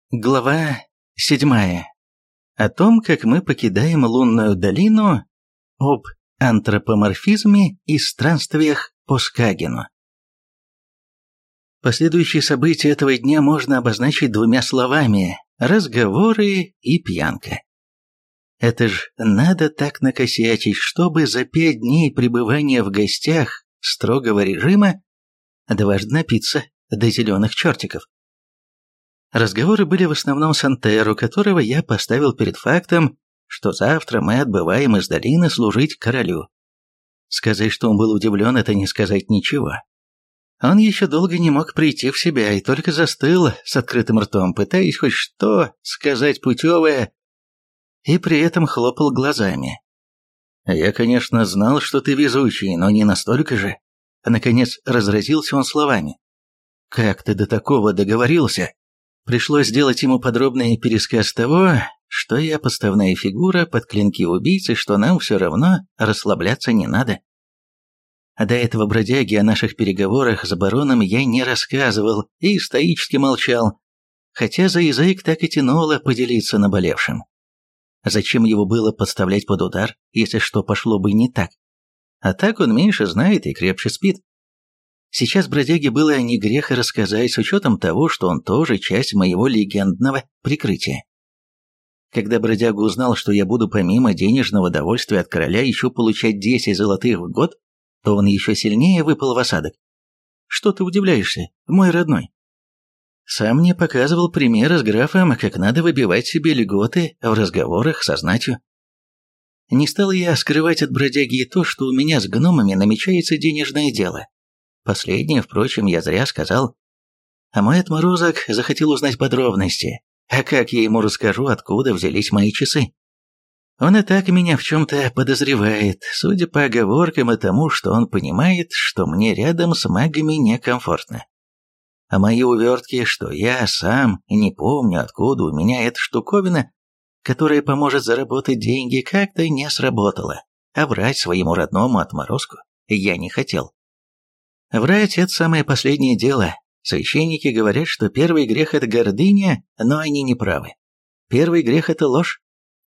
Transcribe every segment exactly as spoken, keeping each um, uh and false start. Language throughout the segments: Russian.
Глава седьмая. О том, как мы покидаем лунную долину, об антропоморфизме и странствиях по Скагену. Последующие события этого дня можно обозначить двумя словами: разговоры и пьянка. Это ж надо так накосячить, чтобы за пять дней пребывания в гостях строгого режима дважды напиться до зеленых чертиков. Разговоры были в основном с Антеро, которого я поставил перед фактом, что завтра мы отбываем из долины служить королю. Сказать, что он был удивлен, это не сказать ничего. Он еще долго не мог прийти в себя и только застыл с открытым ртом, пытаясь хоть что сказать путевое, и при этом хлопал глазами. «Я, конечно, знал, что ты везучий, но не настолько же». Наконец разразился он словами. «Как ты до такого договорился?» Пришлось сделать ему подробный пересказ того, что я подставная фигура под клинки убийцы, что нам все равно расслабляться не надо. До этого бродяги о наших переговорах с бароном я не рассказывал и стоически молчал, хотя за язык так и тянуло поделиться наболевшим. Зачем его было подставлять под удар, если что пошло бы не так? А так он меньше знает и крепче спит. Сейчас бродяге было не грех рассказать, с учетом того, что он тоже часть моего легендного прикрытия. Когда бродяга узнал, что я буду помимо денежного довольствия от короля еще получать десять золотых в год, то он еще сильнее выпал в осадок. Что ты удивляешься, мой родной? Сам мне показывал примеры с графом, как надо выбивать себе льготы в разговорах со знатью. Не стал я скрывать от бродяги и то, что у меня с гномами намечается денежное дело. Последнее, впрочем, я зря сказал. А мой отморозок захотел узнать подробности. А как я ему расскажу, откуда взялись мои часы? Он и так меня в чем-то подозревает, судя по оговоркам и тому, что он понимает, что мне рядом с магами некомфортно. А мои увертки, что я сам не помню, откуда у меня эта штуковина, которая поможет заработать деньги, как-то не сработала. А врать своему родному отморозку я не хотел. Врать – это самое последнее дело. Священники говорят, что первый грех – это гордыня, но они не правы. Первый грех – это ложь.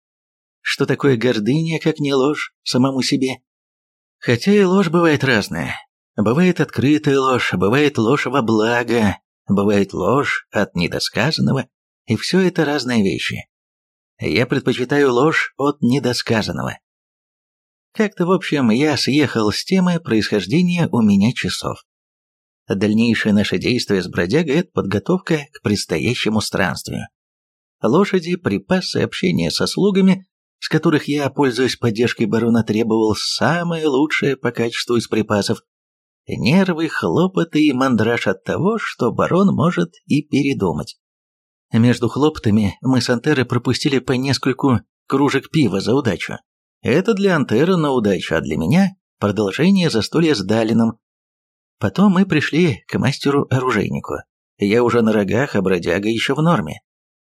Что такое гордыня, как не ложь самому себе? Хотя и ложь бывает разная. Бывает открытая ложь, бывает ложь во благо, бывает ложь от недосказанного, и все это разные вещи. Я предпочитаю ложь от недосказанного. Как-то, в общем, я съехал с темы происхождения у меня часов. Дальнейшее наше действие с бродягой – это подготовка к предстоящему странствию. Лошади, припасы, общение со слугами, с которых я, пользуясь поддержкой барона, требовал самое лучшее по качеству из припасов, нервы, хлопоты и мандраж от того, что барон может и передумать. Между хлопотами мы с Антерой пропустили по нескольку кружек пива за удачу. Это для Антера на удачу, а для меня продолжение застолья с Далином. Потом мы пришли к мастеру-оружейнику. Я уже на рогах, а бродяга еще в норме.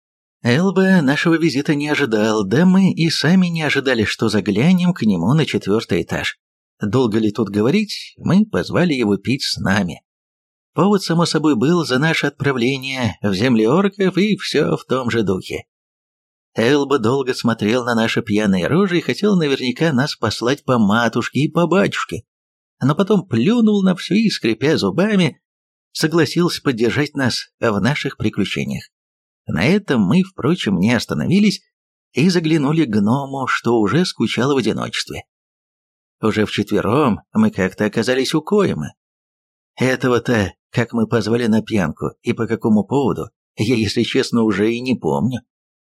Элба нашего визита не ожидал, да мы и сами не ожидали, что заглянем к нему на четвертый этаж. Долго ли тут говорить, мы позвали его пить с нами. Повод, само собой, был за наше отправление в земли орков и все в том же духе. Элба долго смотрел на наши пьяные рожи и хотел наверняка нас послать по матушке и по батюшке, но потом плюнул на все и, скрипя зубами, согласился поддержать нас в наших приключениях. На этом мы, впрочем, не остановились и заглянули к гному, что уже скучало в одиночестве. Уже вчетвером мы как-то оказались у Коэма. Этого-то, как мы позвали на пьянку и по какому поводу, я, если честно, уже и не помню.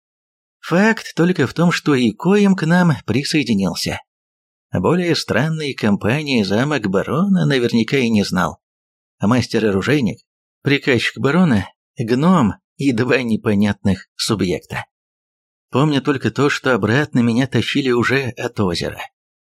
Факт только в том, что и Коэм к нам присоединился. Более странной компании замок барона наверняка и не знал. Мастер-оружейник, приказчик барона, гном и два непонятных субъекта. Помню только то, что обратно меня тащили уже от озера.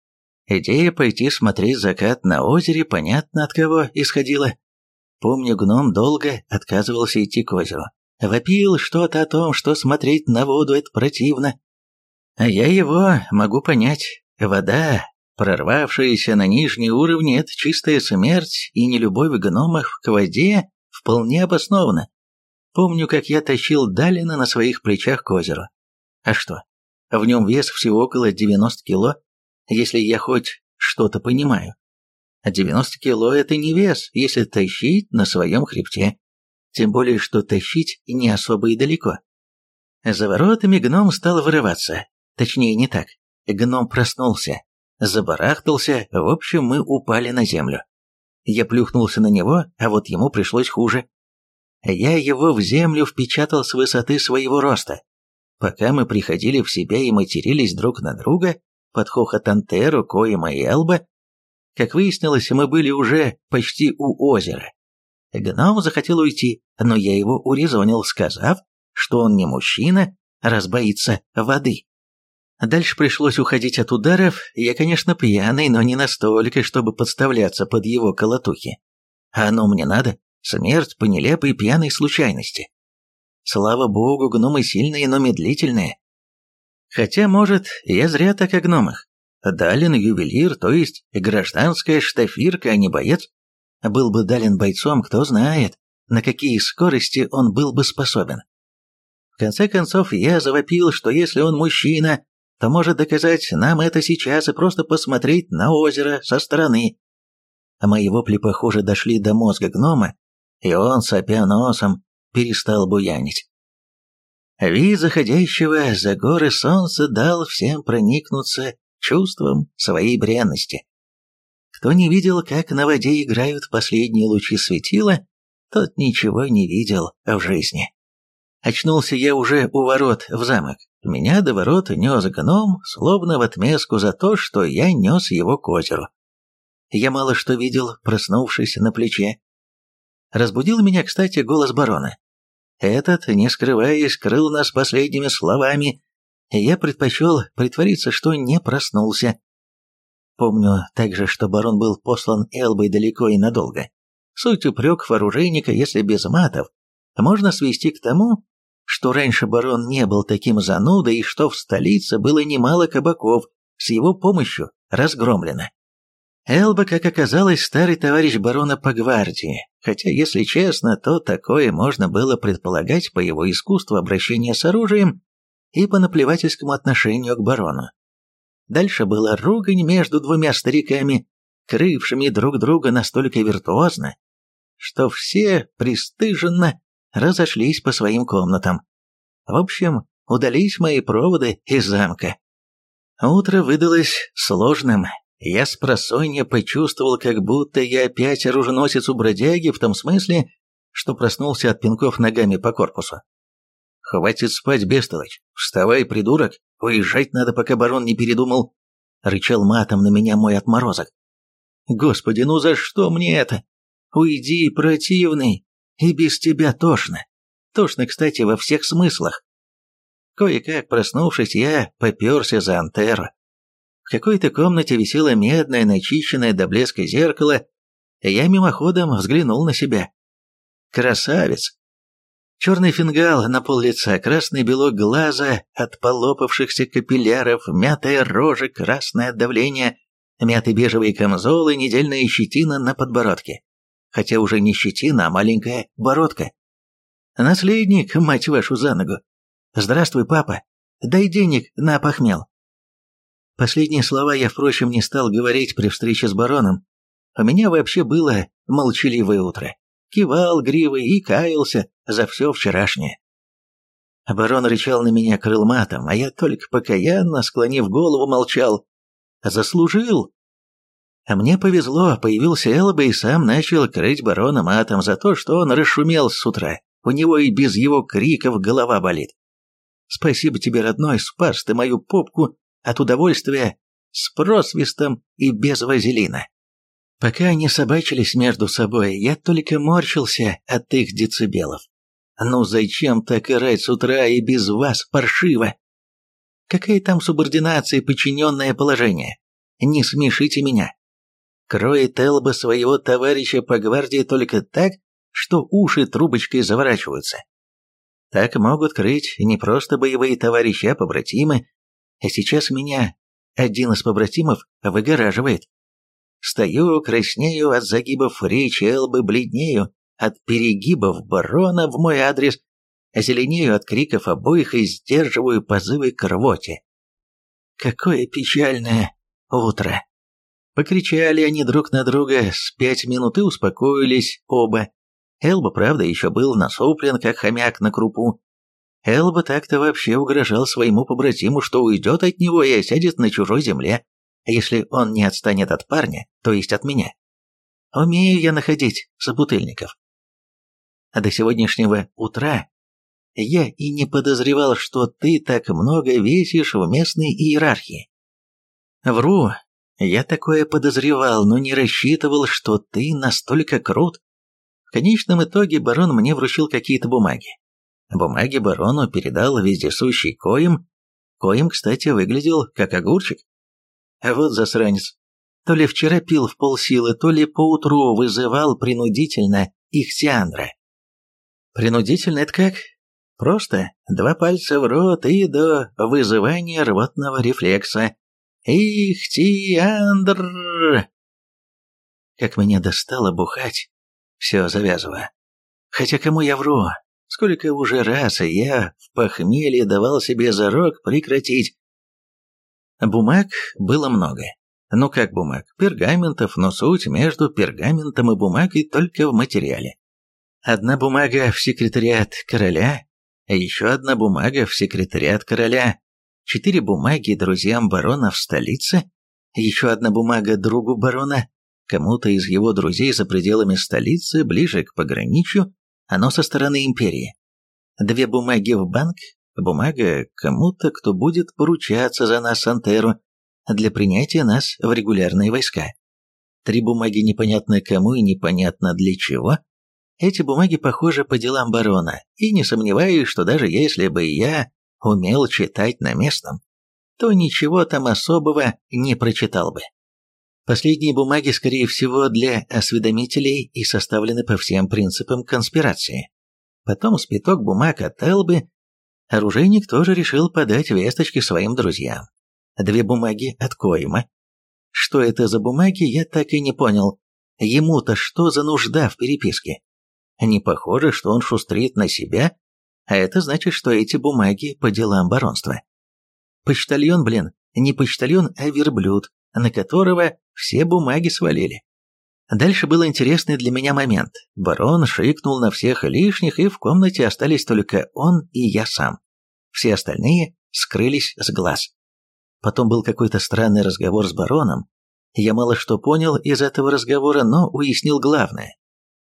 Идея пойти смотреть закат на озере понятно от кого исходила. Помню, гном долго отказывался идти к озеру. Вопил что-то о том, что смотреть на воду – это противно. А я его могу понять. Вода, прорвавшаяся на нижние уровни – это чистая смерть, и нелюбовь гномов к воде вполне обоснована. Помню, как я тащил Далина на своих плечах к озеру. А что? В нем вес всего около девяносто кило, если я хоть что-то понимаю. А девяносто кило – это не вес, если тащить на своем хребте. Тем более, что тащить не особо и далеко. За воротами гном стал вырываться. Точнее, не так. Гном проснулся, забарахтался, в общем, мы упали на землю. Я плюхнулся на него, а вот ему пришлось хуже. Я его в землю впечатал с высоты своего роста. Пока мы приходили в себя и матерились друг на друга, под хохот Антеро, Коэма и Элба, как выяснилось, мы были уже почти у озера. Гном захотел уйти, но я его урезонил, сказав, что он не мужчина, раз боится воды. Дальше пришлось уходить от ударов, я, конечно, пьяный, но не настолько, чтобы подставляться под его колотухи. А оно мне надо, смерть по нелепой пьяной случайности. Слава богу, гномы сильные, но медлительные. Хотя, может, я зря так о гномах. Далин ювелир, то есть гражданская штафирка, а не боец. Был бы Далин бойцом, кто знает, на какие скорости он был бы способен. В конце концов, я завопил, что если он мужчина, то может доказать нам это сейчас и просто посмотреть на озеро со стороны. А мои вопли, похоже, дошли до мозга гнома, и он, сопя носом, перестал буянить. Вид заходящего за горы солнца дал всем проникнуться чувством своей бренности. Кто не видел, как на воде играют последние лучи светила, тот ничего не видел в жизни. Очнулся я уже у ворот в замок. Меня до ворот нес гном, словно в отместку за то, что я нес его к озеру. Я мало что видел, проснувшись на плече. Разбудил меня, кстати, голос барона. Этот, не скрываясь, крыл нас последними словами, и я предпочел притвориться, что не проснулся. Помню также, что барон был послан Элбой далеко и надолго. Суть упреков оружейника, если без матов, можно свести к тому, что раньше барон не был таким занудой и что в столице было немало кабаков, с его помощью разгромлено. Элба, как оказалось, старый товарищ барона по гвардии, хотя, если честно, то такое можно было предполагать по его искусству обращения с оружием и по наплевательскому отношению к барону. Дальше была ругань между двумя стариками, крывшими друг друга настолько виртуозно, что все пристыженно разошлись по своим комнатам. В общем, удались мои проводы из замка. Утро выдалось сложным. Я спросонья почувствовал, как будто я опять оруженосец у бродяги, в том смысле, что проснулся от пинков ногами по корпусу. «Хватит спать, бестолочь! Вставай, придурок! Уезжать надо, пока барон не передумал!» Рычал матом на меня мой отморозок. «Господи, ну за что мне это? Уйди, противный! И без тебя тошно. Тошно, кстати, во всех смыслах». Кое-как проснувшись, я поперся за Антеро. В какой-то комнате висело медное, начищенное до блеска зеркало, и я мимоходом взглянул на себя. Красавец! Черный фингал на пол лица, красный белок глаза от полопавшихся капилляров, мятая рожа, красное от давления, мятый бежевый камзол и недельная щетина на подбородке. Хотя уже не щетина, а маленькая бородка. Наследник, мать вашу за ногу. Здравствуй, папа. Дай денег на похмел. Последние слова я, впрочем, не стал говорить при встрече с бароном. У меня вообще было молчаливое утро. Кивал гривой и каялся за все вчерашнее. Барон рычал на меня крыл матом, а я только покаянно, склонив голову, молчал. Заслужил. А мне повезло, появился Элба и сам начал крыть барона матом за то, что он расшумел с утра. У него и без его криков голова болит. Спасибо тебе, родной, спас ты мою попку от удовольствия с просвистом и без вазелина. Пока они собачились между собой, я только морщился от их децибелов. Ну зачем так орать с утра и без вас, паршиво? Какая там субординация и подчиненное положение? Не смешите меня. Кроет Элба своего товарища по гвардии только так, что уши трубочкой заворачиваются. Так могут крыть не просто боевые товарищи, а побратимы, а сейчас меня один из побратимов выгораживает. Стою, краснею от загибов речи Элбы, бледнею от перегибов барона в мой адрес, зеленею от криков обоих и сдерживаю позывы к рвоте. Какое печальное утро. Покричали они друг на друга с пять минут и успокоились оба. Элба, правда, еще был насуплен, как хомяк на крупу. Элба так-то вообще угрожал своему побратиму, что уйдет от него и осядет на чужой земле, если он не отстанет от парня, то есть от меня. Умею я находить собутыльников. А до сегодняшнего утра я и не подозревал, что ты так много весишь в местной иерархии. Вру, я такое подозревал, но не рассчитывал, что ты настолько крут. В конечном итоге барон мне вручил какие-то бумаги. Бумаги барону передал вездесущий Коим. Коим, кстати, выглядел как огурчик. А вот засранец. То ли вчера пил в полсилы, то ли поутру вызывал принудительно Ихтиандра. Принудительно это как? Просто два пальца в рот и до вызывания рвотного рефлекса. Ихтиандр! Как меня достало бухать. Все, завязываю. Хотя кому я вру? Сколько уже раз я в похмелье давал себе зарок прекратить. Бумаг было много. Ну как бумаг? Пергаментов, но суть между пергаментом и бумагой только в материале. Одна бумага в секретариат короля, а еще одна бумага в секретариат короля, четыре бумаги друзьям барона в столице, еще одна бумага другу барона, кому-то из его друзей за пределами столицы, ближе к пограничью, оно со стороны империи. Две бумаги в банк, бумага кому-то, кто будет поручаться за нас Антеру, для принятия нас в регулярные войска. Три бумаги непонятно кому и непонятно для чего. Эти бумаги похожи по делам барона, и не сомневаюсь, что даже если бы я умел читать на местном, то ничего там особого не прочитал бы. Последние бумаги, скорее всего, для осведомителей и составлены по всем принципам конспирации. Потом спиток бумаг от Элбы. Оружейник тоже решил подать весточки своим друзьям. Две бумаги от Коима. Что это за бумаги, я так и не понял. Ему-то что за нужда в переписке? Не похоже, что он шустрит на себя, а это значит, что эти бумаги по делам баронства. Почтальон, блин, не почтальон, а верблюд, на которого все бумаги свалили. Дальше был интересный для меня момент. Барон шикнул на всех лишних, и в комнате остались только он и я сам. Все остальные скрылись с глаз. Потом был какой-то странный разговор с бароном. Я мало что понял из этого разговора, но уяснил главное.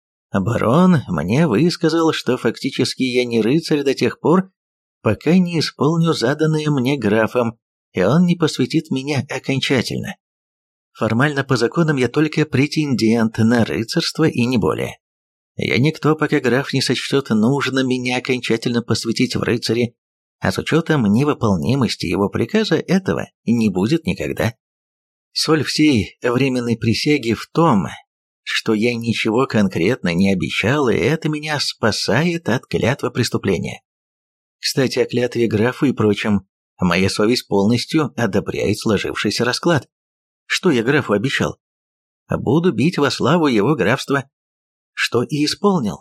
Барон мне высказал, что фактически я не рыцарь до тех пор, пока не исполню заданное мне графом, и он не посвятит меня окончательно. Формально по законам я только претендент на рыцарство и не более. Я никто, пока граф не сочтет нужно меня окончательно посвятить в рыцари, а с учетом невыполнимости его приказа этого не будет никогда. Соль всей временной присяги в том, что я ничего конкретно не обещал, и это меня спасает от клятвы преступления. Кстати, о клятве графу и прочем, моя совесть полностью одобряет сложившийся расклад. Что я графу обещал? Буду бить во славу его графства. Что и исполнил.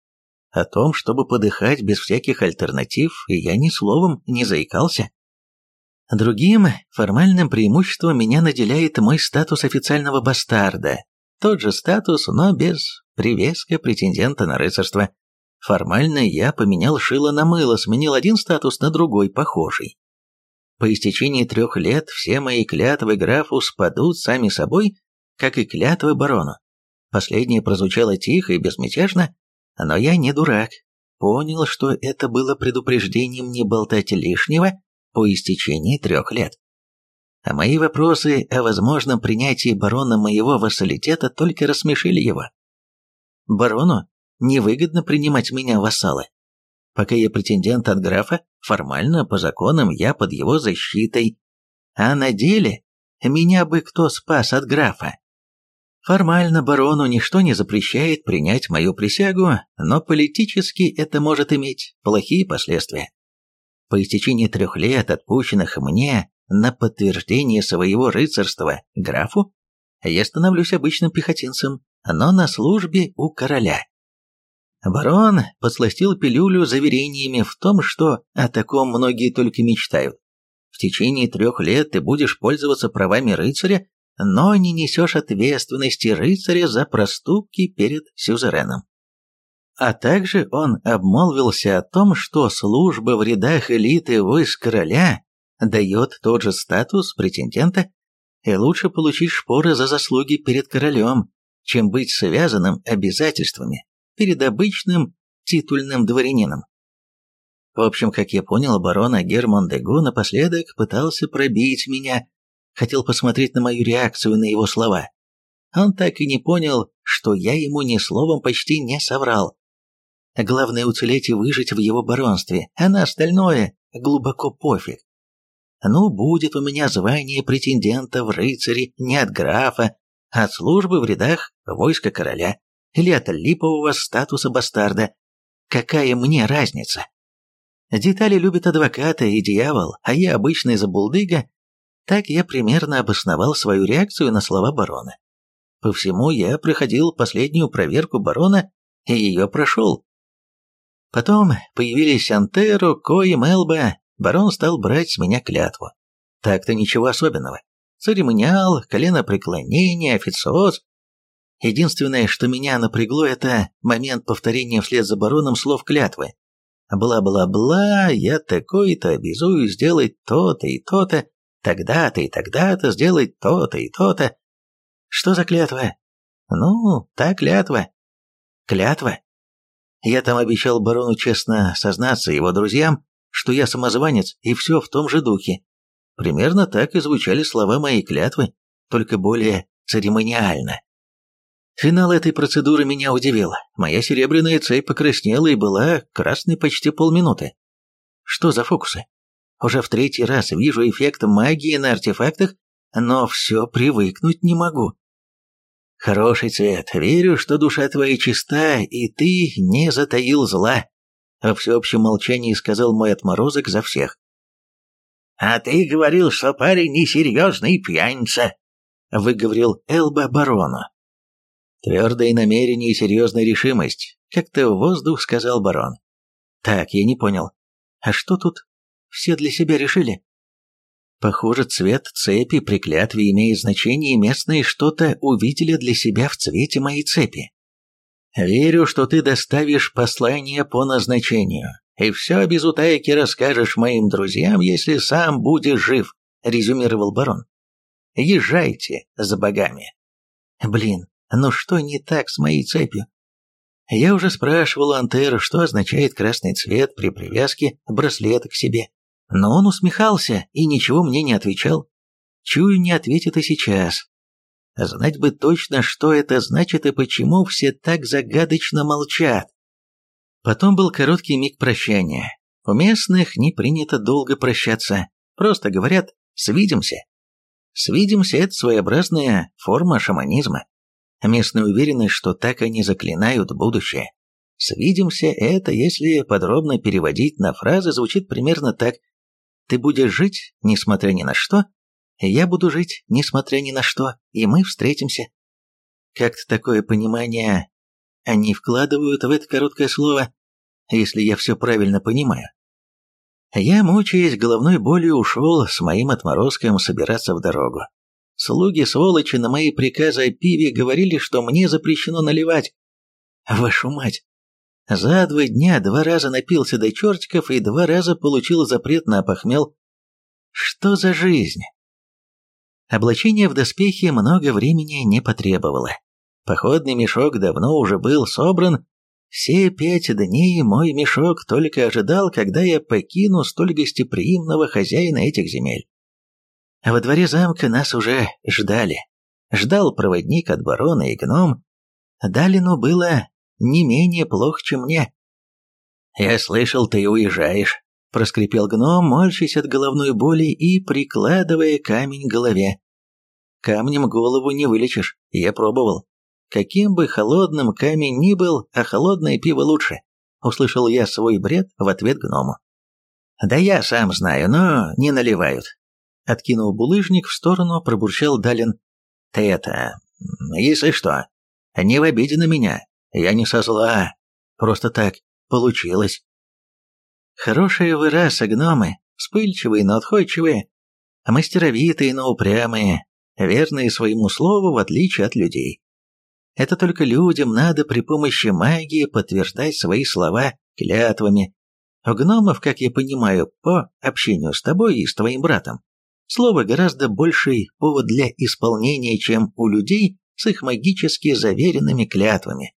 О том, чтобы подыхать без всяких альтернатив, я ни словом не заикался. Другим формальным преимуществом меня наделяет мой статус официального бастарда. Тот же статус, но без привеска претендента на рыцарство. Формально я поменял шило на мыло, сменил один статус на другой, похожий. По истечении трех лет все мои клятвы графу спадут сами собой, как и клятвы барону. Последнее прозвучало тихо и безмятежно, но я не дурак. Понял, что это было предупреждением не болтать лишнего по истечении трех лет. А мои вопросы о возможном принятии барона моего вассалитета только рассмешили его. Барону невыгодно принимать меня в вассалы. Пока я претендент от графа, формально, по законам, я под его защитой, а на деле меня бы кто спас от графа. Формально барону ничто не запрещает принять мою присягу, но политически это может иметь плохие последствия. По истечении трех лет, отпущенных мне на подтверждение своего рыцарства графу, я становлюсь обычным пехотинцем, но на службе у короля. Барон подсластил пилюлю заверениями в том, что о таком многие только мечтают. В течение трех лет ты будешь пользоваться правами рыцаря, но не несешь ответственности рыцаря за проступки перед сюзереном. А также он обмолвился о том, что служба в рядах элиты войск короля дает тот же статус претендента, и лучше получить шпоры за заслуги перед королем, чем быть связанным обязательствами перед обычным титульным дворянином. В общем, как я понял, барон Агер Мондего напоследок пытался пробить меня, хотел посмотреть на мою реакцию на его слова. Он так и не понял, что я ему ни словом почти не соврал. Главное уцелеть и выжить в его баронстве, а на остальное глубоко пофиг. Ну, будет у меня звание претендента в рыцари не от графа, а от службы в рядах войска короля или от липового статуса бастарда. Какая мне разница? Детали любят адвокаты и дьявол, а я обычный забулдыга. Так я примерно обосновал свою реакцию на слова барона. По всему я проходил последнюю проверку барона и ее прошел. Потом появились Антеро, Ко и Мелба. Барон стал брать с меня клятву. Так-то ничего особенного. Церемониал, коленопреклонение, официоз. Единственное, что меня напрягло, это момент повторения вслед за бароном слов клятвы. Бла-бла-бла, я такой-то обязую сделать то-то и то-то, тогда-то и тогда-то сделать то-то и то-то. Что за клятва? Ну, та клятва. Клятва. Я там обещал барону честно сознаться его друзьям, что я самозванец, и все в том же духе. Примерно так и звучали слова моей клятвы, только более церемониально. Финал этой процедуры меня удивил. Моя серебряная цепь покраснела и была красной почти полминуты. Что за фокусы? Уже в третий раз вижу эффект магии на артефактах, но все привыкнуть не могу. Хороший цвет. Верю, что душа твоя чиста, и ты не затаил зла. Во всеобщем молчании сказал мой отморозок за всех. «А ты говорил, что парень несерьезный пьяница», — выговорил Элба барону. «Твердое намерение и серьезная решимость», — как-то в воздух сказал барон. «Так, я не понял. А что тут все для себя решили?» Похоже, цвет цепи при клятве имеет значение, и местные что-то увидели для себя в цвете моей цепи. «Верю, что ты доставишь послание по назначению, и все без утайки расскажешь моим друзьям, если сам будешь жив», — резюмировал барон. «Езжайте за богами». Блин, ну что не так с моей цепью? Я уже спрашивал у Антера, что означает красный цвет при привязке браслета к себе. Но он усмехался и ничего мне не отвечал. Чую, не ответит и сейчас. Знать бы точно, что это значит и почему все так загадочно молчат. Потом был короткий миг прощания. У местных не принято долго прощаться. Просто говорят «свидимся». «Свидимся» — это своеобразная форма шаманизма. Местные уверены, что так они заклинают будущее. «Свидимся» — это, если подробно переводить на фразы, звучит примерно так: «Ты будешь жить, несмотря ни на что, я буду жить, несмотря ни на что, и мы встретимся». Как-то такое понимание они вкладывают в это короткое слово, если я все правильно понимаю. Я, мучаясь головной болью, ушел с моим отморозком собираться в дорогу. Слуги-сволочи на мои приказы о пиве говорили, что мне запрещено наливать. Вашу мать! За два дня два раза напился до чертиков и два раза получил запрет на опохмел. Что за жизнь? Облачение в доспехи много времени не потребовало. Походный мешок давно уже был собран. Все пять дней мой мешок только ожидал, когда я покину столь гостеприимного хозяина этих земель. Во дворе замка нас уже ждали. Ждал проводник от барона и гном. Далину было не менее плохо, чем мне. «Я слышал, ты уезжаешь», — проскрипел гном, морщась от головной боли и прикладывая камень к голове. «Камнем голову не вылечишь, я пробовал. Каким бы холодным камень ни был, а холодное пиво лучше», — услышал я свой бред в ответ гному. «Да я сам знаю, но не наливают». Откинув булыжник в сторону, пробурчал Далин. «Ты это... если что, не в обиде на меня, я не со зла. Просто так получилось. Хорошие вы раса, гномы, вспыльчивые, но отходчивые, мастеровитые, но упрямые, верные своему слову, в отличие от людей. Это только людям надо при помощи магии подтверждать свои слова клятвами. У гномов, как я понимаю, по общению с тобой и с твоим братом, слово гораздо больший повод для исполнения, чем у людей с их магически заверенными клятвами.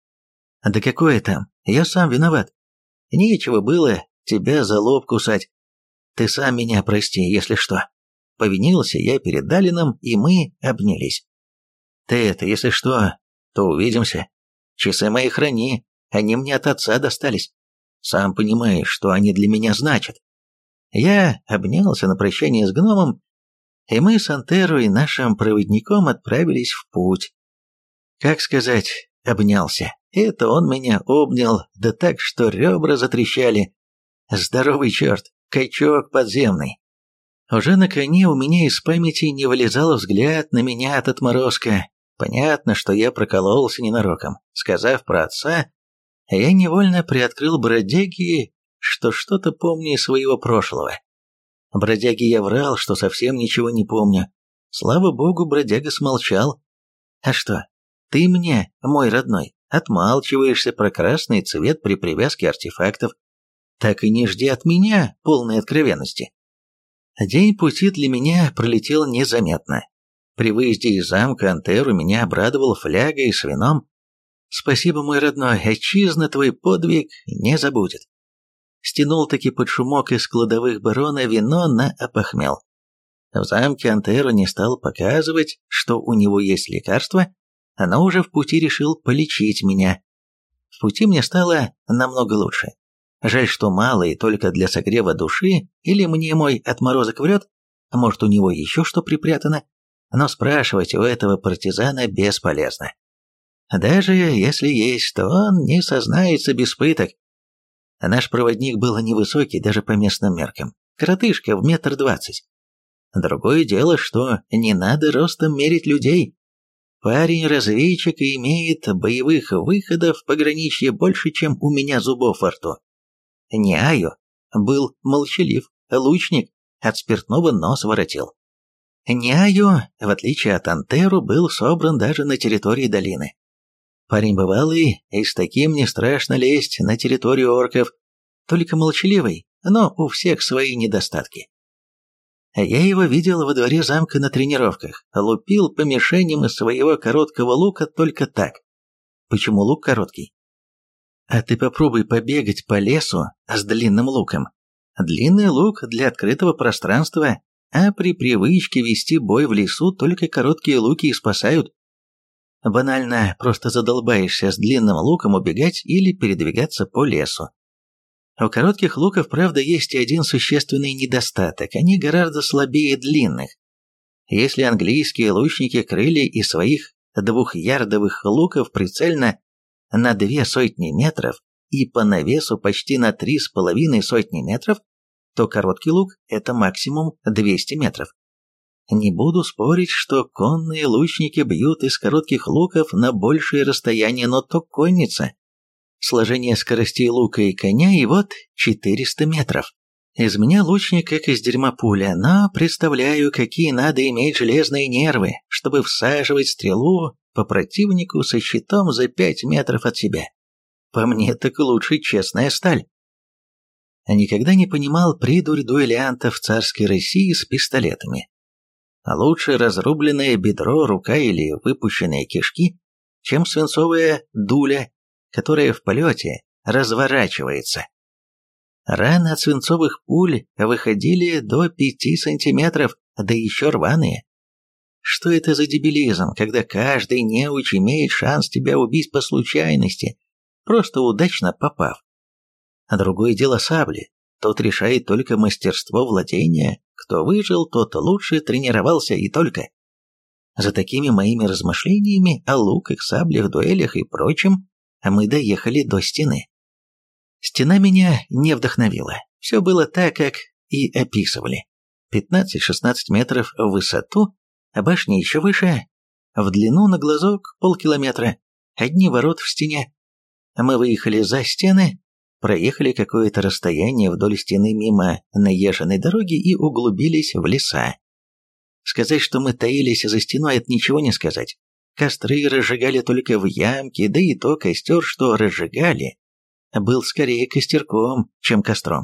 Да какое там, я сам виноват. Нечего было тебя за лоб кусать. Ты сам меня прости, если что. Повинился я перед Далином, и мы обнялись. Ты это, если что, то увидимся. Часы мои храни, они мне от отца достались. Сам понимаешь, что они для меня значат. Я обнялся на прощание с гномом, и мы с Антеро и нашим проводником отправились в путь. Как сказать, обнялся. Это он меня обнял, да так, что ребра затрещали. Здоровый черт, качок подземный. Уже на коне у меня из памяти не вылезал взгляд на меня от отморозка. Понятно, что я прокололся ненароком. Сказав про отца, я невольно приоткрыл бродяги, что что-то помню из своего прошлого. Бродяге я врал, что совсем ничего не помню. Слава богу, бродяга смолчал. А что, ты мне, мой родной, отмалчиваешься про красный цвет при привязке артефактов. Так и не жди от меня полной откровенности. День пути для меня пролетел незаметно. При выезде из замка Антеру меня обрадовал флягой с вином. Спасибо, мой родной, отчизна твой подвиг не забудет. Стянул-таки под шумок из кладовых барона вино на опохмел. В замке Антеру не стал показывать, что у него есть лекарство, но уже в пути решил полечить меня. В пути мне стало намного лучше. Жаль, что мало и только для согрева души, или мне мой отморозок врет, а может у него еще что припрятано, но спрашивать у этого партизана бесполезно. Даже если есть, то он не сознается без пыток. Наш проводник был невысокий даже по местным меркам, коротышка в метр двадцать. Другое дело, что не надо ростом мерить людей. Парень-разведчик и имеет боевых выходов в пограничье больше, чем у меня зубов во рту. Няю был молчалив, лучник, от спиртного нос воротил. Няю, в отличие от Антеру, был собран даже на территории долины. Парень бывалый, и с таким не страшно лезть на территорию орков, только молчаливый, но у всех свои недостатки. Я его видел во дворе замка на тренировках, лупил по мишеням из своего короткого лука только так. Почему лук короткий? А ты попробуй побегать по лесу с длинным луком. Длинный лук для открытого пространства, а при привычке вести бой в лесу только короткие луки и спасают. Банально просто задолбаешься с длинным луком убегать или передвигаться по лесу. У коротких луков, правда, есть и один существенный недостаток, они гораздо слабее длинных. Если английские лучники крыли из своих двухярдовых луков прицельно на две сотни метров и по навесу почти на три с половиной сотни метров, то короткий лук – это максимум двести метров. Не буду спорить, что конные лучники бьют из коротких луков на большее расстояние, но то конница. Сложение скоростей лука и коня и вот четыреста метров. Из меня лучник как из дерьма пуля, но представляю, какие надо иметь железные нервы, чтобы всаживать стрелу по противнику со щитом за пять метров от себя. По мне так лучше честная сталь. Никогда не понимал придурь дуэлянтов царской России с пистолетами. Лучше разрубленное бедро, рука или выпущенные кишки, чем свинцовая дуля, которая в полете разворачивается. Раны от свинцовых пуль выходили до пяти сантиметров, да еще рваные. Что это за дебилизм, когда каждый неуч имеет шанс тебя убить по случайности, просто удачно попав? А другое дело сабли. Тут решает только мастерство владения. Кто выжил, тот лучше тренировался и только. За такими моими размышлениями о луках, саблях, дуэлях и прочем мы доехали до стены. Стена меня не вдохновила. Все было так, как и описывали. пятнадцать-шестнадцать метров в высоту, а башня еще выше, в длину на глазок полкилометра, одни ворот в стене. Мы выехали за стены, проехали какое-то расстояние вдоль стены мимо наезженной дороги и углубились в леса. Сказать, что мы таились за стеной, это ничего не сказать. Костры разжигали только в ямке, да и то костер, что разжигали, был скорее костерком, чем костром.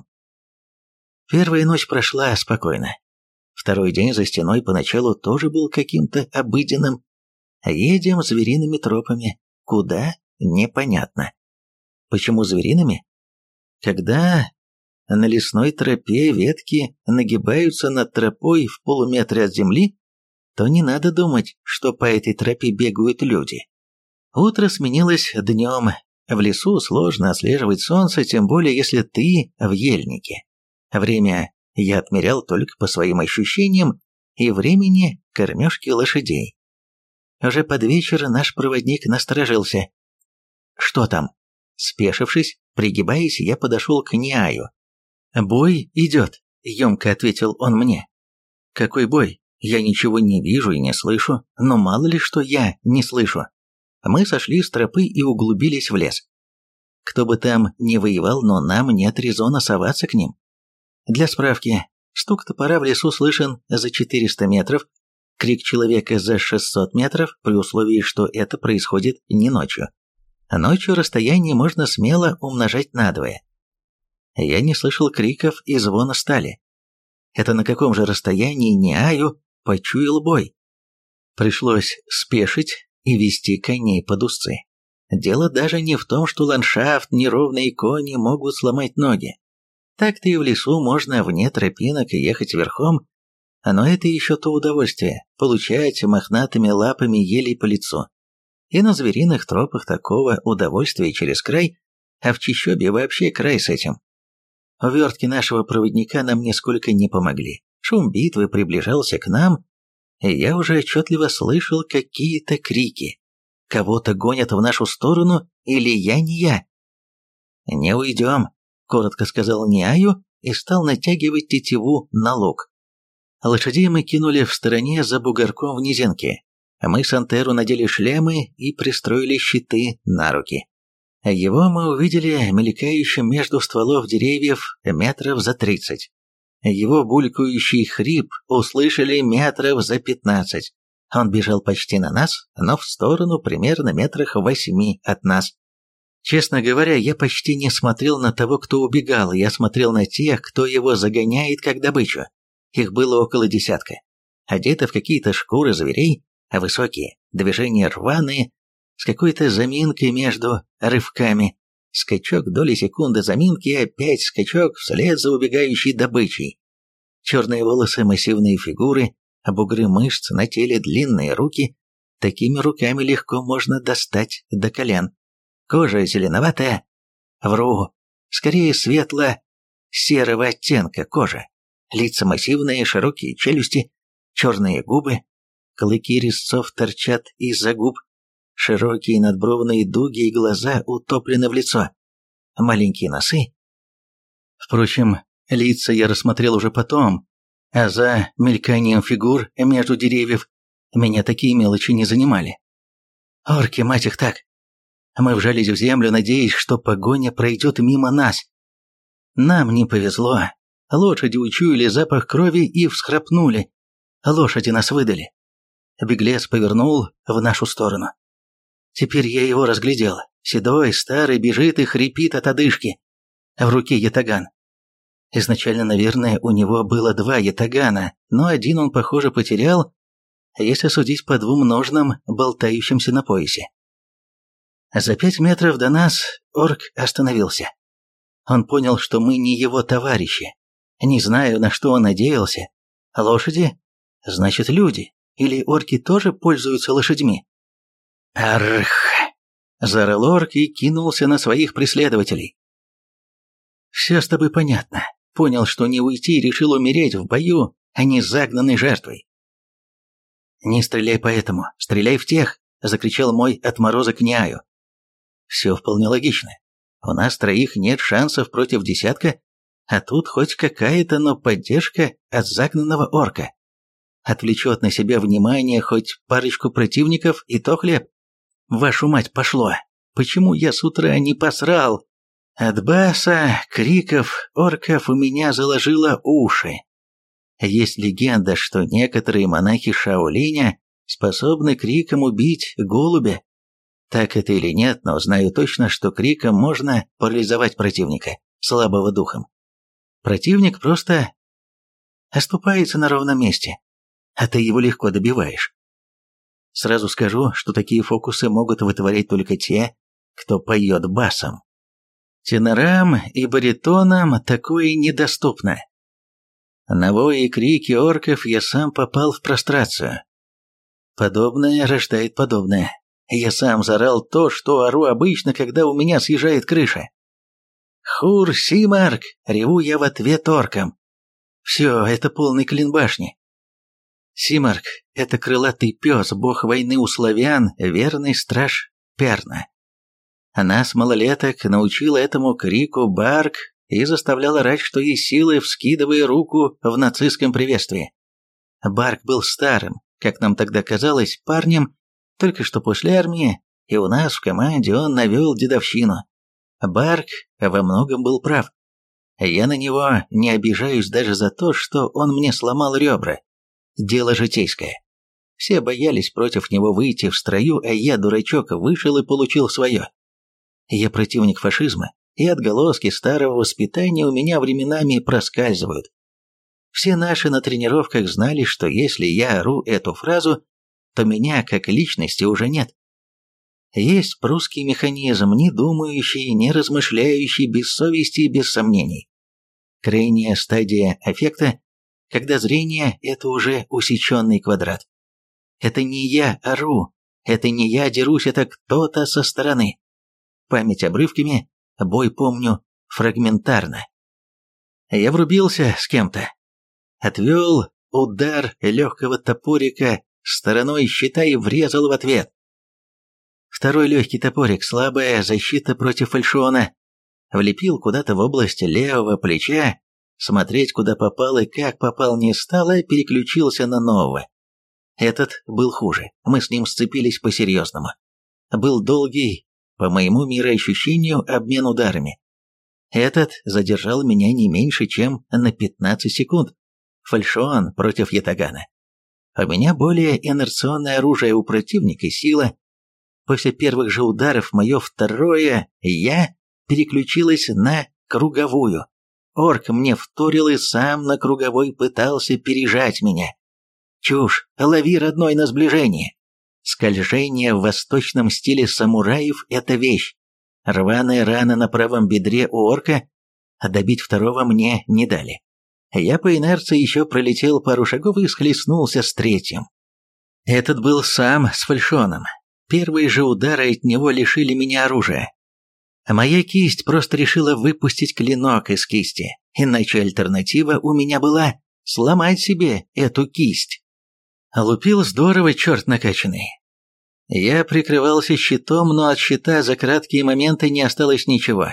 Первая ночь прошла спокойно. Второй день за стеной поначалу тоже был каким-то обыденным. Едем звериными тропами. Куда? Непонятно. Почему звериными? Когда на лесной тропе ветки нагибаются над тропой в полуметре от земли, то не надо думать, что по этой тропе бегают люди. Утро сменилось днем. В лесу сложно отслеживать солнце, тем более если ты в ельнике. Время я отмерял только по своим ощущениям и времени кормежки лошадей. Уже под вечер наш проводник насторожился. «Что там?» Спешившись, пригибаясь, я подошел к Ниаю. «Бой идет», — емко ответил он мне. «Какой бой? Я ничего не вижу и не слышу, но мало ли что я не слышу». Мы сошли с тропы и углубились в лес. Кто бы там ни воевал, но нам нет резона соваться к ним. Для справки, стук топора в лесу слышен за четыреста метров, крик человека за шестьсот метров, при условии, что это происходит не ночью. Ночью расстояние можно смело умножать на двое. Я не слышал криков и звона стали. Это на каком же расстоянии Ниаю почуял бой? Пришлось спешить и вести коней под узцы. Дело даже не в том, что ландшафт, неровные кони могут сломать ноги. Так-то и в лесу можно вне тропинок ехать верхом, но это еще то удовольствие – получать мохнатыми лапами елей по лицу. И на звериных тропах такого удовольствия через край, а в чащобе вообще край с этим. Увертки нашего проводника нам нисколько не помогли. Шум битвы приближался к нам, и я уже отчетливо слышал какие-то крики. Кого-то гонят в нашу сторону, или я не я. «Не уйдем», — коротко сказал Ниаю и стал натягивать тетиву на лук. Лошадей мы кинули в стороне за бугорком в низинке. Мы с Антеру надели шлемы и пристроили щиты на руки. Его мы увидели мелькающим между стволов деревьев метров за тридцать. Его булькающий хрип услышали метров за пятнадцать. Он бежал почти на нас, но в сторону примерно метрах восьми от нас. Честно говоря, я почти не смотрел на того, кто убегал, я смотрел на тех, кто его загоняет как добычу. Их было около десятка. Одеты в какие-то шкуры зверей, а высокие, движения рваные, с какой-то заминкой между рывками. Скачок доли секунды заминки и опять скачок вслед за убегающей добычей. Черные волосы, массивные фигуры, бугры мышц на теле, длинные руки. Такими руками легко можно достать до колен. Кожа зеленоватая. Вру. Скорее светло-серого оттенка кожа. Лица массивные, широкие челюсти, черные губы. Клыки резцов торчат из-за губ. Широкие надбровные дуги и глаза утоплены в лицо. Маленькие носы. Впрочем, лица я рассмотрел уже потом, а за мельканием фигур между деревьев меня такие мелочи не занимали. Орки, мать их так! Мы вжались в землю, надеясь, что погоня пройдет мимо нас. Нам не повезло. Лошади учуяли запах крови и всхрапнули. Лошади нас выдали. Беглец повернул в нашу сторону. Теперь я его разглядел. Седой, старый, бежит и хрипит от одышки. В руке ятаган. Изначально, наверное, у него было два ятагана, но один он, похоже, потерял, если судить по двум ножнам, болтающимся на поясе. За пять метров до нас орк остановился. Он понял, что мы не его товарищи. Не знаю, на что он надеялся. Лошади? Значит, люди. Или орки тоже пользуются лошадьми? «Арх!» – заорал орк и кинулся на своих преследователей. «Все с тобой понятно. Понял, что не уйти, и решил умереть в бою, а не загнанной жертвой». «Не стреляй по этому, стреляй в тех!» – закричал мой отморозок Ниаю. «Все вполне логично. У нас троих нет шансов против десятка, а тут хоть какая-то, но поддержка от загнанного орка. Отвлечет на себя внимание хоть парочку противников, и то хлеб. Вашу мать, пошло! почему я с утра не посрал? От баса, криков орков у меня заложило уши. Есть легенда, что некоторые монахи Шаолиня способны криком убить голубя. Так это или нет, но знаю точно, что криком можно парализовать противника, слабого духом. Противник просто оступается на ровном месте, а ты его легко добиваешь. Сразу скажу, что такие фокусы могут вытворять только те, кто поет басом. Тенорам и баритонам такое недоступно. На вой и крики орков я сам попал в прострацию. Подобное рождает подобное. Я сам заорал то, что ору обычно, когда у меня съезжает крыша. «Хур, Симарк!» — реву я в ответ оркам. Все, это полный клин башни. Симарк — это крылатый пес, бог войны у славян, верный страж Перна. Нас, малолеток, научил этому крику Барк и заставлял орать, что есть силы, вскидывая руку в нацистском приветствии. Барк был старым, как нам тогда казалось, парнем, только что после армии, и у нас в команде он навел дедовщину. Барк во многом был прав. Я на него не обижаюсь даже за то, что он мне сломал ребра. Дело житейское. Все боялись против него выйти в строю, а я, дурачок, вышел и получил свое. Я противник фашизма, и отголоски старого воспитания у меня временами проскальзывают. Все наши на тренировках знали, что если я ору эту фразу, то меня как личности уже нет. Есть прусский механизм, не думающий, не размышляющий, без совести и без сомнений. Крайняя стадия аффекта, когда зрение – это уже усеченный квадрат. Это не я ору, это не я дерусь, это кто-то со стороны. Память обрывками, бой помню фрагментарно. Я врубился с кем-то. Отвел удар легкого топорика стороной щита и врезал в ответ. Второй легкий топорик, слабая защита против фальшиона. Влепил куда-то в область левого плеча. Смотреть, куда попал и как попал, не стал, а переключился на нового. Этот был хуже, мы с ним сцепились по-серьезному. Был долгий, по моему мироощущению, обмен ударами. Этот задержал меня не меньше, чем на пятнадцать секунд. Фальшион против ятагана. У меня более инерционное оружие, у противника сила. После первых же ударов мое второе «я» переключилось на круговую. Орк мне вторил и сам на круговой пытался пережать меня. Чушь, лови, родной, на сближение. Скольжение в восточном стиле самураев – это вещь. Рваная рана на правом бедре у орка, а добить второго мне не дали. Я по инерции еще пролетел пару шагов и схлестнулся с третьим. Этот был сам с фальшоном. Первые же удары от него лишили меня оружия. А моя кисть просто решила выпустить клинок из кисти, иначе альтернатива у меня была сломать себе эту кисть. Лупил здорово, черт накачанный. Я прикрывался щитом, но от щита за краткие моменты не осталось ничего.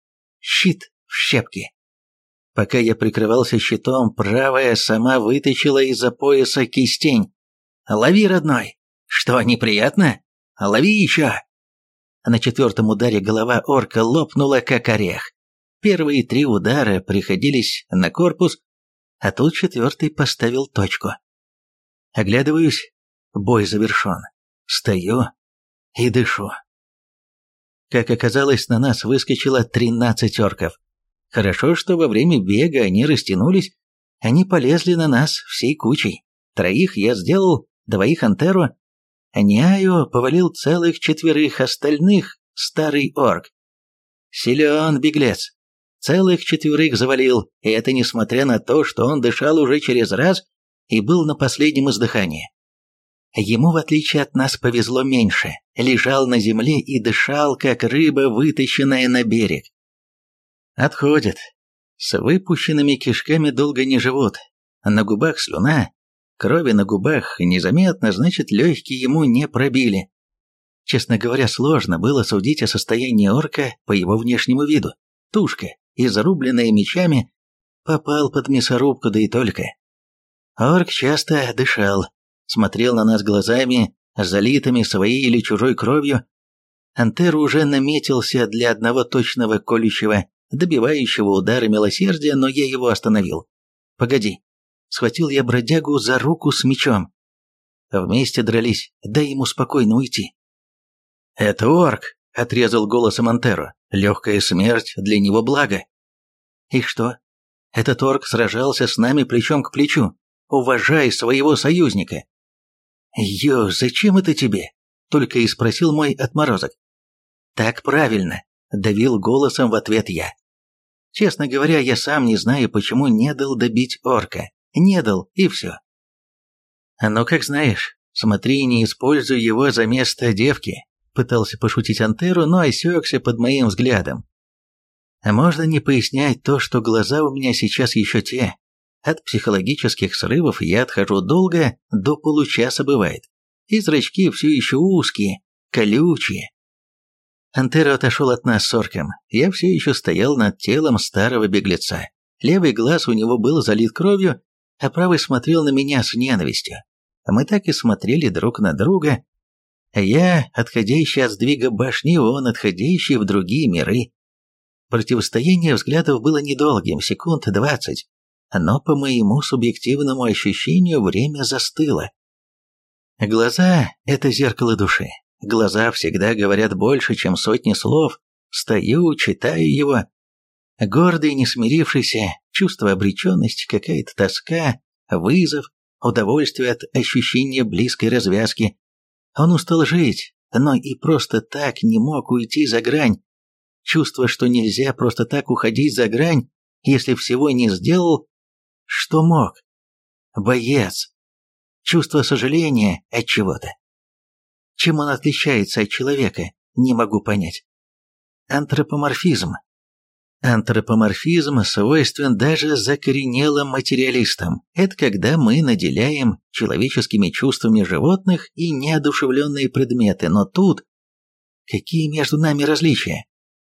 Щит в щепки. Пока я прикрывался щитом, правая сама вытащила из-за пояса кистень. «Лови, родной! Что, неприятно? Лови еще!» На четвертом ударе голова орка лопнула, как орех. Первые три удара приходились на корпус, а тут четвертый поставил точку. Оглядываюсь, бой завершен. Стою и дышу. Как оказалось, на нас выскочило тринадцать орков. Хорошо, что во время бега они растянулись, они полезли на нас всей кучей. Троих я сделал, двоих антеру, а Няю повалил целых четверых, остальных старый орк. Силен беглец. Целых четверых завалил, и это несмотря на то, что он дышал уже через раз и был на последнем издыхании. Ему, в отличие от нас, повезло меньше. Лежал на земле и дышал, как рыба, вытащенная на берег. Отходят. С выпущенными кишками долго не живут. На губах слюна. Крови на губах незаметно, значит, легкие ему не пробили. Честно говоря, сложно было судить о состоянии орка по его внешнему виду. Тушка, изрубленная мечами, попал под мясорубку, да и только. Орк часто дышал, смотрел на нас глазами, залитыми своей или чужой кровью. Антер уже наметился для одного точного колющего, добивающего удара милосердия, но я его остановил. «Погоди!» Схватил я бродягу за руку с мечом. Вместе дрались, дай ему спокойно уйти. «Это орк!» — отрезал голосом Антеро. «Легкая смерть для него благо». «И что? Этот орк сражался с нами плечом к плечу. Уважай своего союзника». «Ё, зачем это тебе?» — только и спросил мой отморозок. «Так правильно», — давил голосом в ответ я. Честно говоря, я сам не знаю, почему не дал добить орка. Не дал, и все. «Ну, как знаешь, смотри, не используй его за место девки», — пытался пошутить Антеру, но осекся под моим взглядом. А можно не пояснять то, что глаза у меня сейчас еще те. От психологических срывов я отхожу долго, до получаса бывает. И зрачки все еще узкие, колючие. Антеро отошел от нас с орком. Я все еще стоял над телом старого беглеца. Левый глаз у него был залит кровью, а правый смотрел на меня с ненавистью. Мы так и смотрели друг на друга. Я, отходящий от сдвига башни, он, отходящий в другие миры. Противостояние взглядов было недолгим, секунд двадцать, но по моему субъективному ощущению время застыло. Глаза — это зеркало души. Глаза всегда говорят больше, чем сотни слов. Стою, читаю его. Гордый, не смирившийся, чувство обреченности, какая-то тоска, вызов, удовольствие от ощущения близкой развязки. Он устал жить, но и просто так не мог уйти за грань. Чувство, что нельзя просто так уходить за грань, если всего не сделал, что мог. Боец. Чувство сожаления от чего-то. Чем он отличается от человека, не могу понять. Антропоморфизм. Антропоморфизм свойствен даже закоренелым материалистам. Это когда мы наделяем человеческими чувствами животных и неодушевленные предметы, но тут... Какие между нами различия?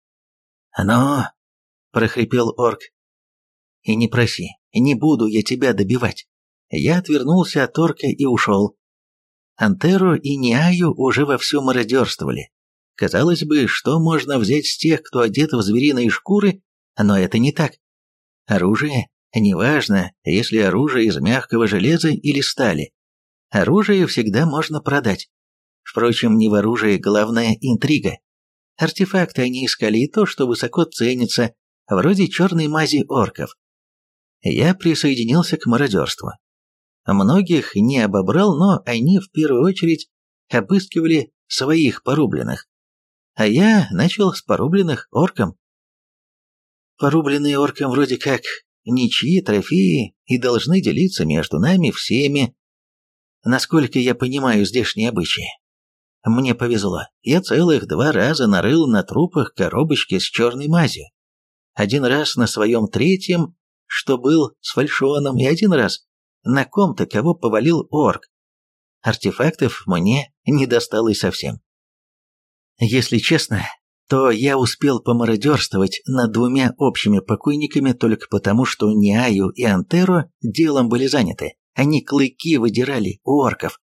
«Ну?» — прохрипел орк. «И не проси, не буду я тебя добивать». Я отвернулся от орка и ушел. Антеро и Ниаю уже вовсю мародерствовали. Казалось бы, что можно взять с тех, кто одет в звериные шкуры, но это не так. Оружие, неважно, если оружие из мягкого железа или стали. Оружие всегда можно продать. Впрочем, не в оружии главная интрига. Артефакты они искали и то, что высоко ценится, вроде черной мази орков. Я присоединился к мародерству. Многих не обобрал, но они в первую очередь обыскивали своих порубленных. А я начал с порубленных орком. Порубленные орком вроде как ничьи трофеи и должны делиться между нами всеми, насколько я понимаю здешние обычаи. Мне повезло, я целых два раза нарыл на трупах коробочки с черной мазью. Один раз на своем третьем, что был с фальшоном, и один раз на ком-то, кого повалил орк. Артефактов мне не досталось совсем. Если честно, то я успел помародерствовать над двумя общими покойниками только потому, что Ниаю и Антеро делом были заняты. Они клыки выдирали у орков.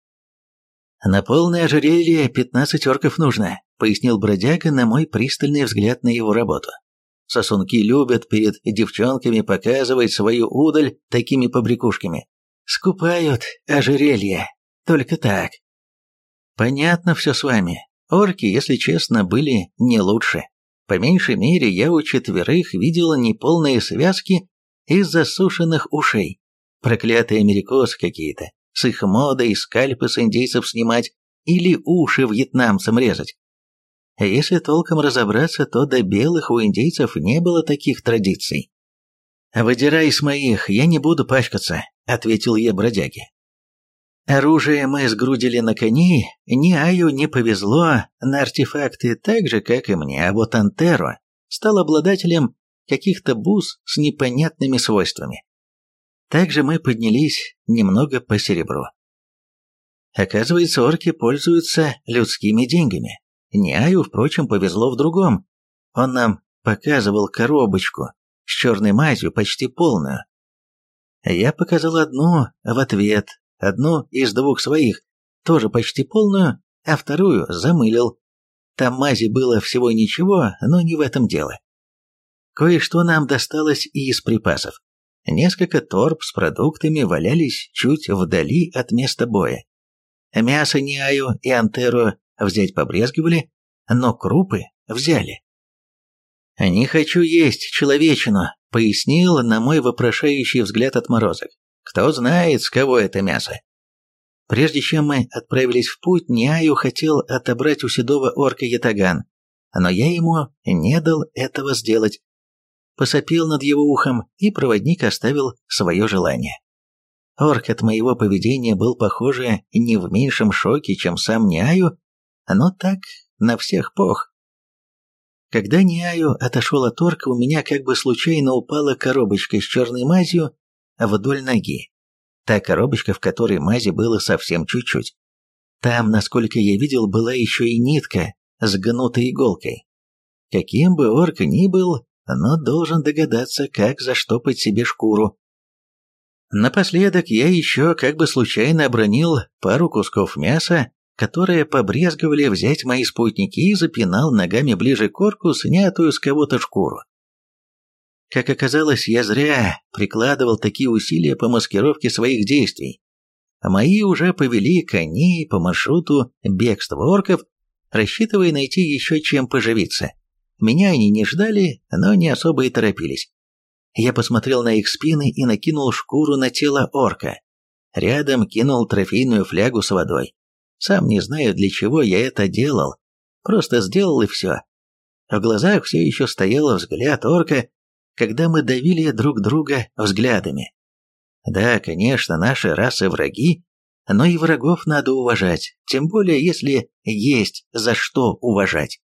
«На полное ожерелье пятнадцать орков нужно», — пояснил бродяга на мой пристальный взгляд на его работу. «Сосунки любят перед девчонками показывать свою удаль такими побрякушками. Скупают ожерелье. Только так». «Понятно все с вами. Орки, если честно, были не лучше. По меньшей мере, я у четверых видел неполные связки из засушенных ушей. Проклятые америкосы какие-то, с их модой скальпы с индейцев снимать или уши вьетнамцам резать. Если толком разобраться, то до белых у индейцев не было таких традиций. «Выдирай с моих, я не буду пачкаться», — ответил я бродяге. Оружие мы сгрудили на коней, Ниаю не повезло на артефакты так же, как и мне, а вот Антеро стал обладателем каких-то бус с непонятными свойствами. Также мы поднялись немного по серебру. Оказывается, орки пользуются людскими деньгами. Ниаю, впрочем, повезло в другом. Он нам показывал коробочку с черной мазью, почти полную. Я показал одну в ответ, одну из двух своих, тоже почти полную, а вторую замылил. Там мази было всего ничего, но не в этом дело. Кое-что нам досталось и из припасов. Несколько торб с продуктами валялись чуть вдали от места боя. Мясо Ниаю и Антеру взять побрезговали, но крупы взяли. «Не хочу есть человечину», — пояснил на мой вопрошающий взгляд отморозок. «Кто знает, с кого это мясо». Прежде чем мы отправились в путь, Ниаю хотел отобрать у седого орка ятаган, но я ему не дал этого сделать. Посопел над его ухом, и проводник оставил свое желание. Орк от моего поведения был, похоже, не в меньшем шоке, чем сам Ниаю, но так на всех пох. Когда Ниаю отошел от орка, у меня как бы случайно упала коробочка с черной мазью вдоль ноги. Та коробочка, в которой мази было совсем чуть-чуть. Там, насколько я видел, была еще и нитка с гнутой иголкой. Каким бы орк ни был, но должен догадаться, как заштопать себе шкуру. Напоследок я еще как бы случайно обронил пару кусков мяса, которые побрезговали взять мои спутники, и запинал ногами ближе к орку снятую с кого-то шкуру. Как оказалось, я зря прикладывал такие усилия по маскировке своих действий. Мои уже повели коней по маршруту бегства орков, рассчитывая найти еще чем поживиться. Меня они не ждали, но не особо и торопились. Я посмотрел на их спины и накинул шкуру на тело орка. Рядом кинул трофейную флягу с водой. Сам не знаю, для чего я это делал. Просто сделал и все. В глазах все еще стоял взгляд орка, когда мы давили друг друга взглядами. Да, конечно, наши расы враги, но и врагов надо уважать, тем более если есть за что уважать.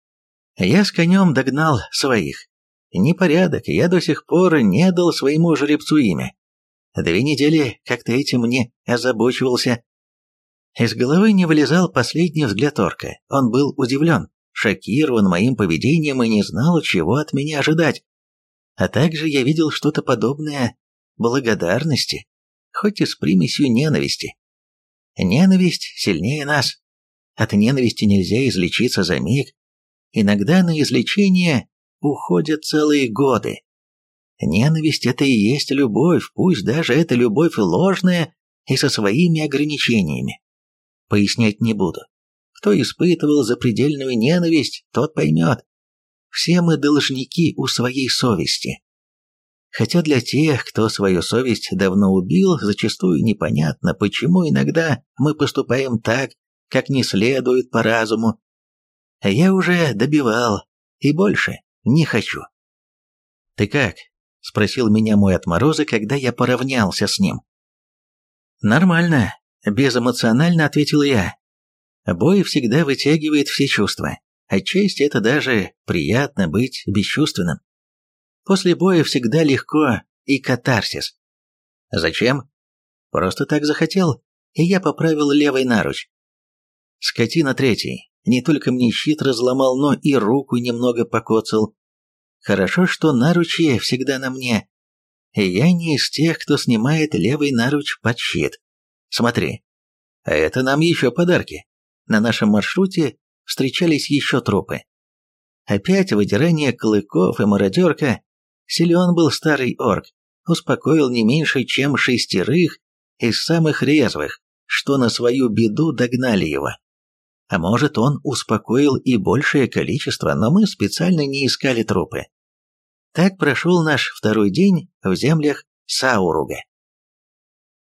Я с конем догнал своих. Непорядок, я до сих пор не дал своему жеребцу имя. Две недели как-то этим не озабочивался. Из головы не вылезал последний взгляд орка. Он был удивлен, шокирован моим поведением и не знал, чего от меня ожидать. А также я видел что-то подобное благодарности, хоть и с примесью ненависти. Ненависть сильнее нас. От ненависти нельзя излечиться за миг. Иногда на излечение уходят целые годы. Ненависть – это и есть любовь, пусть даже это любовь ложная и со своими ограничениями. Пояснять не буду. Кто испытывал запредельную ненависть, тот поймет. Все мы должники у своей совести. Хотя для тех, кто свою совесть давно убил, зачастую непонятно, почему иногда мы поступаем так, как не следует по разуму. Я уже добивал, и больше не хочу. «Ты как?» – спросил меня мой отморозок, когда я поравнялся с ним. «Нормально», – безэмоционально ответил я. Бой всегда вытягивает все чувства. Отчасти это даже приятно быть бесчувственным. После боя всегда легко и катарсис. Зачем? Просто так захотел, и я поправил левый наруч. Скотина третий. Не только мне щит разломал, но и руку немного покоцал. Хорошо, что наручи всегда на мне. И я не из тех, кто снимает левый наруч под щит. Смотри, а это нам еще подарки. На нашем маршруте встречались еще трупы. Опять выдирание клыков и мародерка. Силен был старый орк, успокоил не меньше, чем шестерых из самых резвых, что на свою беду догнали его. А может, он успокоил и большее количество, но мы специально не искали трупы. Так прошел наш второй день в землях Сауруга.